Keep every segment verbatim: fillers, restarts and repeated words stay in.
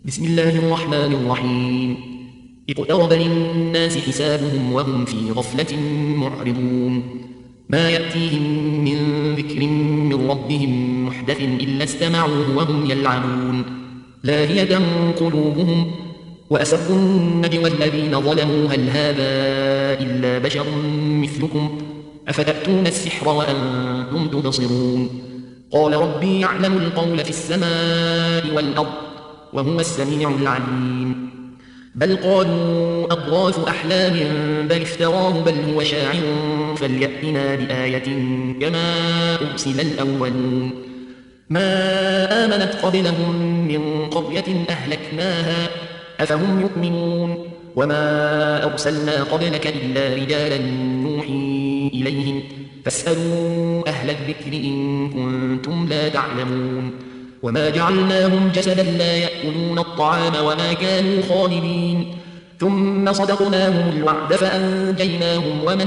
بسم الله الرحمن الرحيم. اقترب للناس حسابهم وهم في غفلة معرضون. ما يأتيهم من ذكر من ربهم محدث إلا استمعوه وهم يلعبون. لاهية قلوبهم وأسروا النجوى الذين ظلموا هل هذا إلا بشر مثلكم أفتأتون السحر وأنتم تبصرون. قال ربي يعلم القول في السماء والأرض وهو السميع العليم. بل قالوا أضغاث أحلام بل افتراه بل هو شاعر فليأتنا بآية كما أرسل الأولون. ما آمنت قبلهم من قرية أهلكناها أفهم يؤمنون. وما أرسلنا قبلك إلا رجالا نوحي إليهم فاسألوا أهل الذكر إن كنتم لا تعلمون. وما جعلناهم جسدا لا يأكلون الطعام وما كانوا خالدين ثم صدقناهم الوعد فأنجيناهم ومن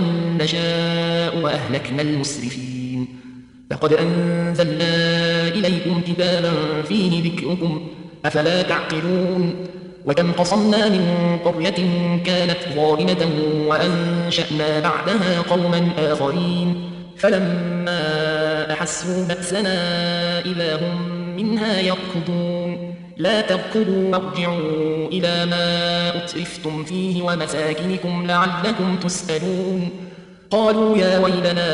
نشاء وأهلكنا المسرفين. لقد أنزلنا إليكم كتابا فيه ذكركم أفلا تعقلون. وكم قصمنا من قرية كانت ظالمة وأنشأنا بعدها قوما آخرين فلما أحسوا بأسنا إذا هم منها يركضون. لا تركضوا وارجعوا إلى ما أترفتم فيه ومساكنكم لعلكم تسألون. قالوا يا ويلنا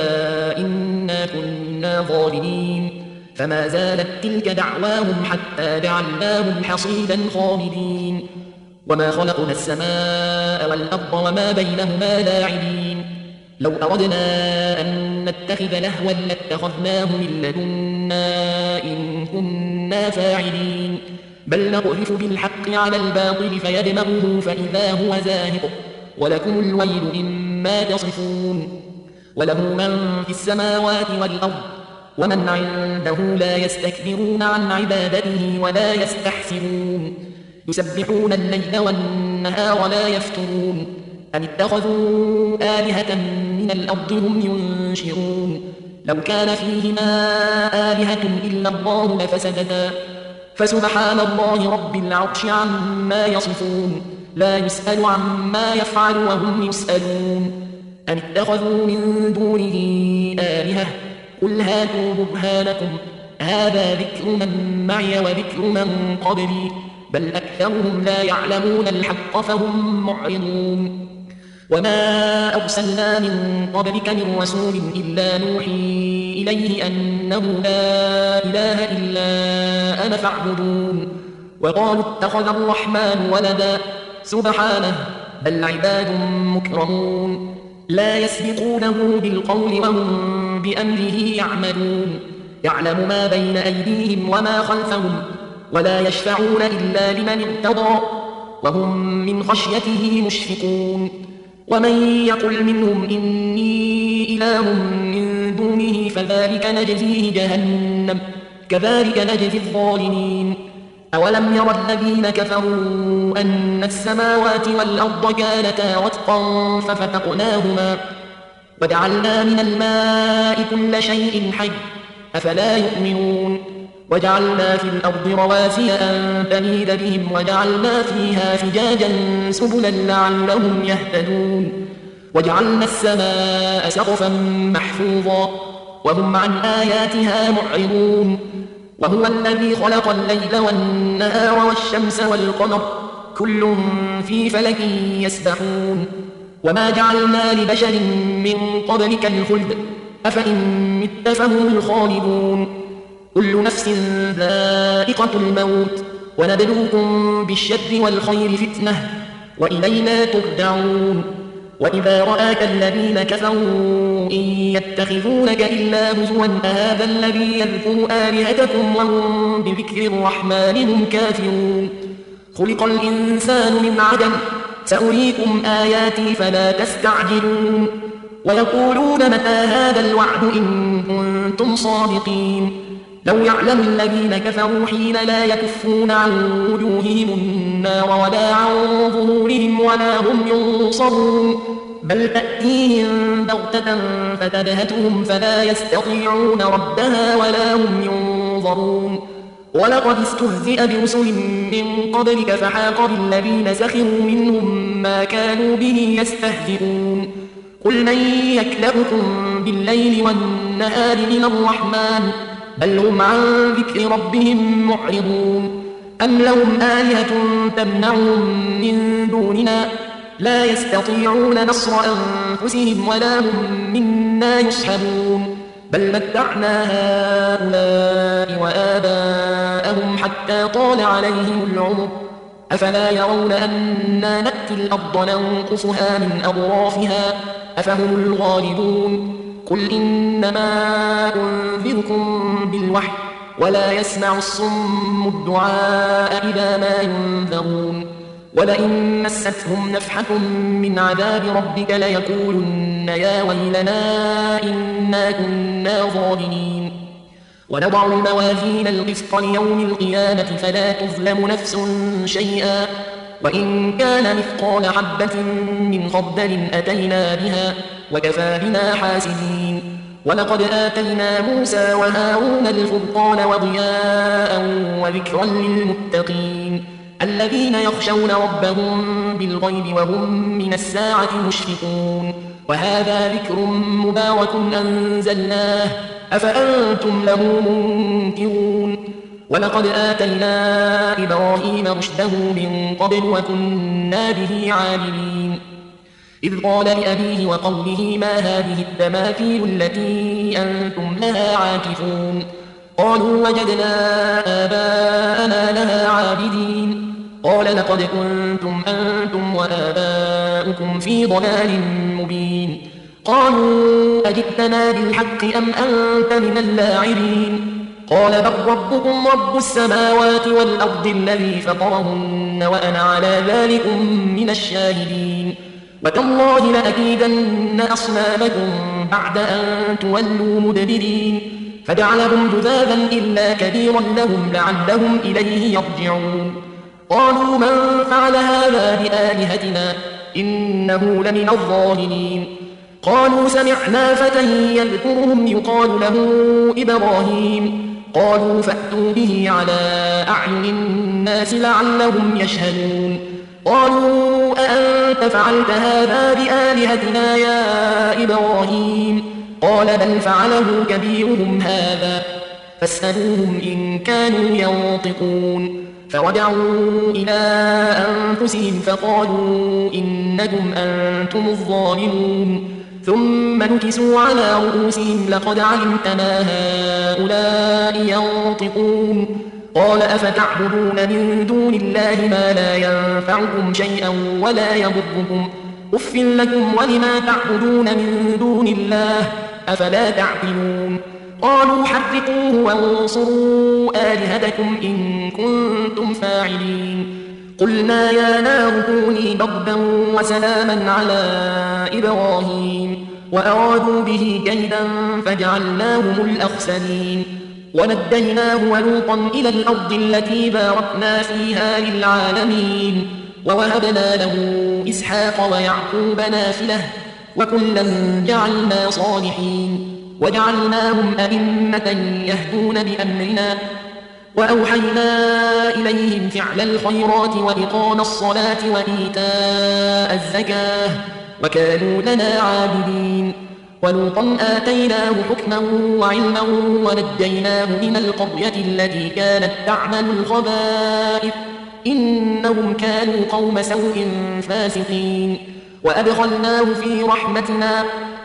إنا كنا ظالمين فما زالت تلك دعواهم حتى جعلناهم حصيدا خامدين. وما خلقنا السماء والأرض وما بينهما لاعبين. لو أردنا أن نتخذ لهوا لاتخذناه من لدنا إن كنا فاعلين. بل نقذف بالحق على الباطل فيدمغه فإذا هو زاهق ولكم الويل مما تصفون. وله من في السماوات والأرض ومن عنده لا يستكبرون عن عبادته ولا يستحسرون. يسبحون الليل والنهار لا يفترون. أم اتخذوا آلهة من الأرض هم ينشرون. لو كان فيهما آلهة إلا الله لفسدتا فسبحان الله رب العرش عما يصفون. لا يسأل عما يفعل وهم يسألون. أم اتخذوا من دونه آلهة قل هاتوا برهانكم هذا ذكر من معي وذكر من قبلي بل أكثرهم لا يعلمون الحق فهم معرضون. وما أرسلنا من قبلك من رسول إلا نوحي إليه أنه لا إله إلا أنا فاعبدون. وقالوا اتخذ الرحمن ولدا سبحانه بل عباد مكرمون لا يسبقونه بالقول وهم بأمره يعملون. يعلم ما بين أيديهم وما خلفهم ولا يشفعون إلا لمن ارتضى وهم من خشيته مشفقون. ومن يقل منهم إني إله من دونه فذلك نجزيه جهنم كذلك نجزي الظالمين. أولم ير الذين كفروا أن السماوات والأرض كانتا رتقا ففتقناهما وجعلنا من الماء كل شيء حي أفلا يؤمنون. وجعلنا في الأرض رواسي أن تميد بهم وجعلنا فيها فجاجا سبلا لعلهم يهتدون. وجعلنا السماء سقفا محفوظا وهم عن آياتها معرضون. وهو الذي خلق الليل والنهار والشمس والقمر كل في فلك يسبحون. وما جعلنا لبشر من قبلك الخلد أفإن مت فهم الخالدون. كل نفس ذائقة الموت ونبلوكم بالشر والخير فتنة وإلينا ترجعون. وإذا رآك الذين كفروا إن يتخذونك إلا هزوا أهذا الذي يذكر آلهتكم وهم بذكر الرحمن هم كافرون. خلق الإنسان من عدم سأريكم آياتي فلا تستعجلون. ويقولون متى هذا الوعد إن كنتم صادقين. لو يعلم الذين كفروا حين لا يكفون عن وجوههم النار ولا عن ظهورهم ولا هم ينصرون بل تأتيهم بغتة فتبهتهم فلا يستطيعون ردها ولا هم ينظرون. ولقد استهزئ برسل من قبلك فحاق بالذين سخروا منهم ما كانوا به يستهزئون قل من يكلؤكم بالليل والنهار من الرحمن بل هم عن ذكر ربهم معرضون أم لهم آلهة تمنعهم من دوننا لا يستطيعون نصر أنفسهم ولا هم منا يصحبون بل متعنا هؤلاء وآباءهم حتى طال عليهم العمر أفلا يرون أنا نأتي الأرض ننقصها من أطرافها أفهم الغالبون قل إنما أنذركم بالوحي ولا يسمع الصم الدعاء إذا ما ينذرون ولئن مستهم نفحة من عذاب ربك ليقولن يا ويلنا إنا كنا ظالمين ونضع الموازين القسط ليوم القيامة فلا تظلم نفس شيئا وإن كان مثقال حبة من خردل أتينا بها وكفى بنا حاسبين ولقد آتينا موسى وهارون الفرقان وضياء وذكرا للمتقين الذين يخشون ربهم بالغيب وهم من الساعة مشفقون وهذا ذكر مبارك أنزلناه أفأنتم له منكرون ولقد آتينا إبراهيم رشده من قبل وكنا به عالمين إذ قال لأبيه وقومه ما هذه التماثيل التي أنتم لها عاكفون قالوا وجدنا آباءنا لها عابدين قال لقد كنتم أنتم وآباؤكم في ضلال مبين قالوا أجئتنا بالحق أم أنت من اللاعبين قال بل ربكم رب السماوات والأرض الذي فطرهن وأنا على ذلك من الشاهدين وتالله لأكيدن أصنامكم بعد أن تولوا مدبرين فجعلهم جذاذا إلا كبيرا لهم لعلهم إليه يرجعون قالوا من فعل هذا بآلهتنا إنه لمن الظالمين قالوا سمعنا فتى يذكرهم يقال له إبراهيم قالوا فأتوا به على أعين الناس لعلهم يشهدون قالوا أأنت فعلت هذا بآلهتنا يا إبراهيم قال بل فعله كبيرهم هذا فاسألوهم إن كانوا ينطقون فرجعوا إلى أنفسهم فقالوا إنكم أنتم الظالمون ثم نكسوا على رؤوسهم لقد علمت ما هؤلاء ينطقون قال أفتعبدون من دون الله ما لا ينفعكم شيئا ولا يضركم أف لكم ولما تعبدون من دون الله أفلا تعقلون قالوا حرقوه وانصروا آلهتكم إن كنتم فاعلين قلنا يا نار كوني بردا وسلاما على إبراهيم وأرادوا به كيدا فجعلناهم الأخسرين ونجيناه ولوطا إلى الأرض التي باركنا فيها للعالمين ووهبنا له إسحاق ويعقوب نافلة وكلا جعلنا صالحين وجعلناهم أئمة يهدون بأمرنا وأوحينا إليهم فعل الخيرات وإقام الصلاة وإيتاء الزكاة وكانوا لنا عابدين ولوطا آتيناه حكما وعلما ونجيناه من القرية التي كانت تعمل الخبائث إنهم كانوا قوم سوء فاسقين وأدخلناه في رحمتنا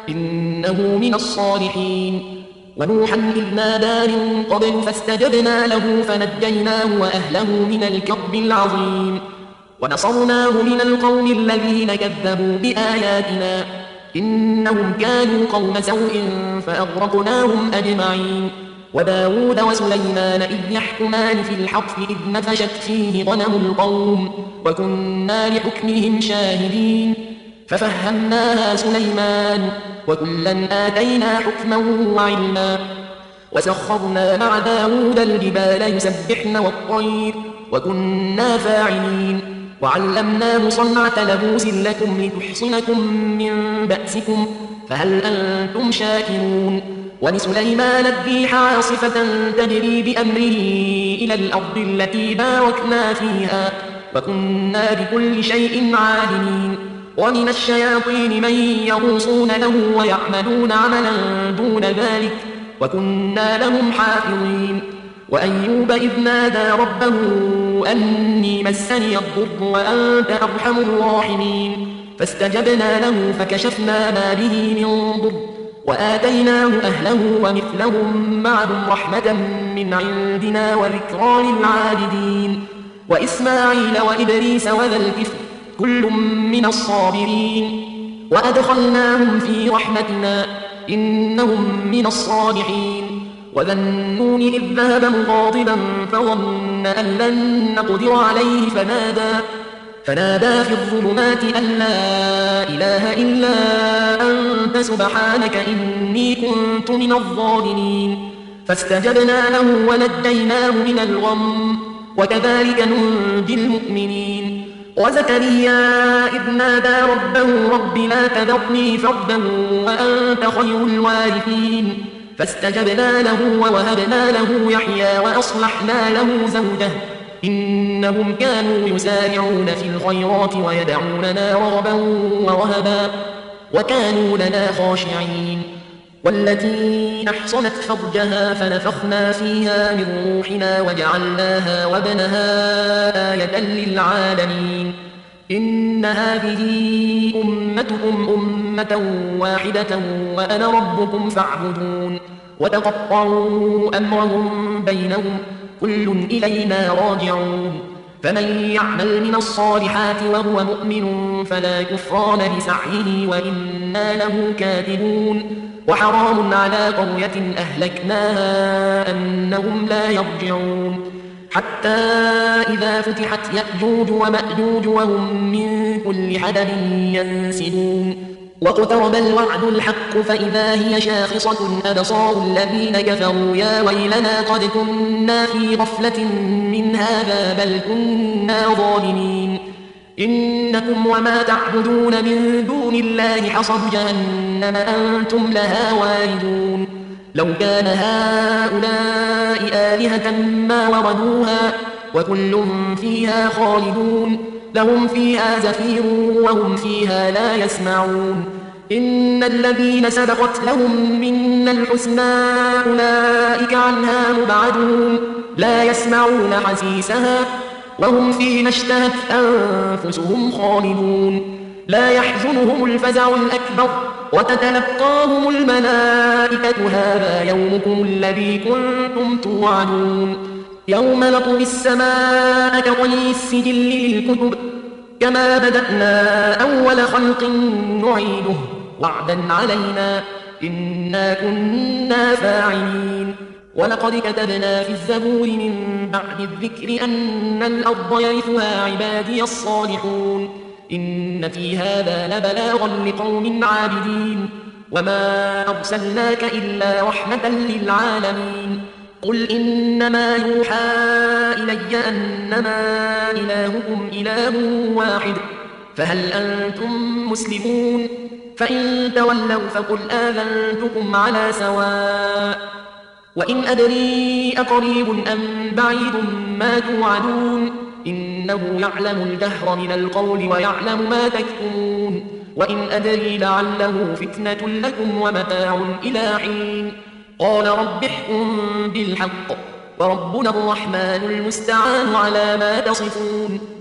إنه من الصالحين ونوحا إذ نادى من قبل فاستجبنا له فنجيناه وأهله من الكرب العظيم ونصرناه من القوم الذين كذبوا بآياتنا إنهم كانوا قوم سوء فأغرقناهم أجمعين وداود وسليمان إذ يحكمان في الحرث إذ نفشت فيه غنم القوم وكنا لحكمهم شاهدين ففهمناها سليمان وكلا آتينا حكما وعلما وسخرنا مع داود الجبال يسبحن والطير وكنا فاعلين وعلمناه صنعة لبوس لكم لتحصنكم من بأسكم فهل أنتم شاكرون ولسليمان الريح عاصفة تجري بأمره إلى الأرض التي باركنا فيها وكنا بكل شيء عالمين ومن الشياطين من يغوصون له ويعملون عملا دون ذلك وكنا لهم حافظين وأيوب إذ نادى ربه أني مسني الضر وأنت أرحم الراحمين فاستجبنا له فكشفنا ما به من ضر وآتيناه أهله ومثلهم معهم رحمة من عندنا وذكرى للعابدين وإسماعيل وإدريس وذا الكفل كل من الصابرين وأدخلناهم في رحمتنا إنهم من الصالحين وذا النون إذ ذهب مغاضبا فظن أن لن نقدر عليه فنادى فنادى في الظلمات أن لا إله إلا أنت سبحانك إني كنت من الظالمين فاستجبنا له ونجيناه من الغم وكذلك ننجي المؤمنين وزكريا إذ نادى ربه رب لا تذرني فردا وأنت خير الوارثين فاستجبنا له ووهبنا له يحيى وأصلحنا له زوجه إنهم كانوا يسارعون في الخيرات ويدعوننا رغبا ورهبا وكانوا لنا خاشعين والتي أحصنت فرجها فنفخنا فيها من روحنا وجعلناها وابنها آية للعالمين إن هذه أمتكم أمة واحدة وأنا ربكم فاعبدون وتقطعوا أمرهم بينهم كل إلينا راجعون فمن يعمل من الصالحات وهو مؤمن فلا كفران بسعيه وإنا له كاتبون وحرام على قرية أهلكناها أنهم لا يرجعون حتى إذا فتحت يأجوج ومأجوج وهم من كل حدب ينسلون واقترب الوعد الحق فإذا هي شاخصة أبصار الذين كفروا يا ويلنا قد كنا في غفلة من هذا بل كنا ظالمين إنكم وما تعبدون من دون الله حصب جهنم أنتم لها واردون لو كان هؤلاء آلهة ما وردوها وكل فيها خالدون لهم فيها زفير وهم فيها لا يسمعون إن الذين سبقت لهم منا الحسنى أولئك عنها مبعدون لا يسمعون حسيسها وهم فيما اشتهت أنفسهم خالدون لا يحزنهم الفزع الأكبر وتتلقاهم الملائكة هذا يومكم الذي كنتم توعدون يوم نطوي السماء كطي السجل للكتب كما بدأنا أول خلق نعيده وعدا علينا إنا كنا فاعلين ولقد كتبنا في الزبور من بعد الذكر أن الأرض يرثها عبادي الصالحون إن في هذا لبلاغا لقوم عابدين وما أرسلناك إلا رحمة للعالمين قل إنما يوحى إلي أنما إلهكم إله واحد فهل أنتم مسلمون فإن تولوا فقل آذنتكم على سواء وإن أدري أقريب أم بعيد ما توعدون إنه يعلم الجهر من القول ويعلم ما تكتمون وإن أدري لعله فتنة لكم ومتاع إلى حين قال رب احكم بالحق وربنا الرحمن المستعان على ما تصفون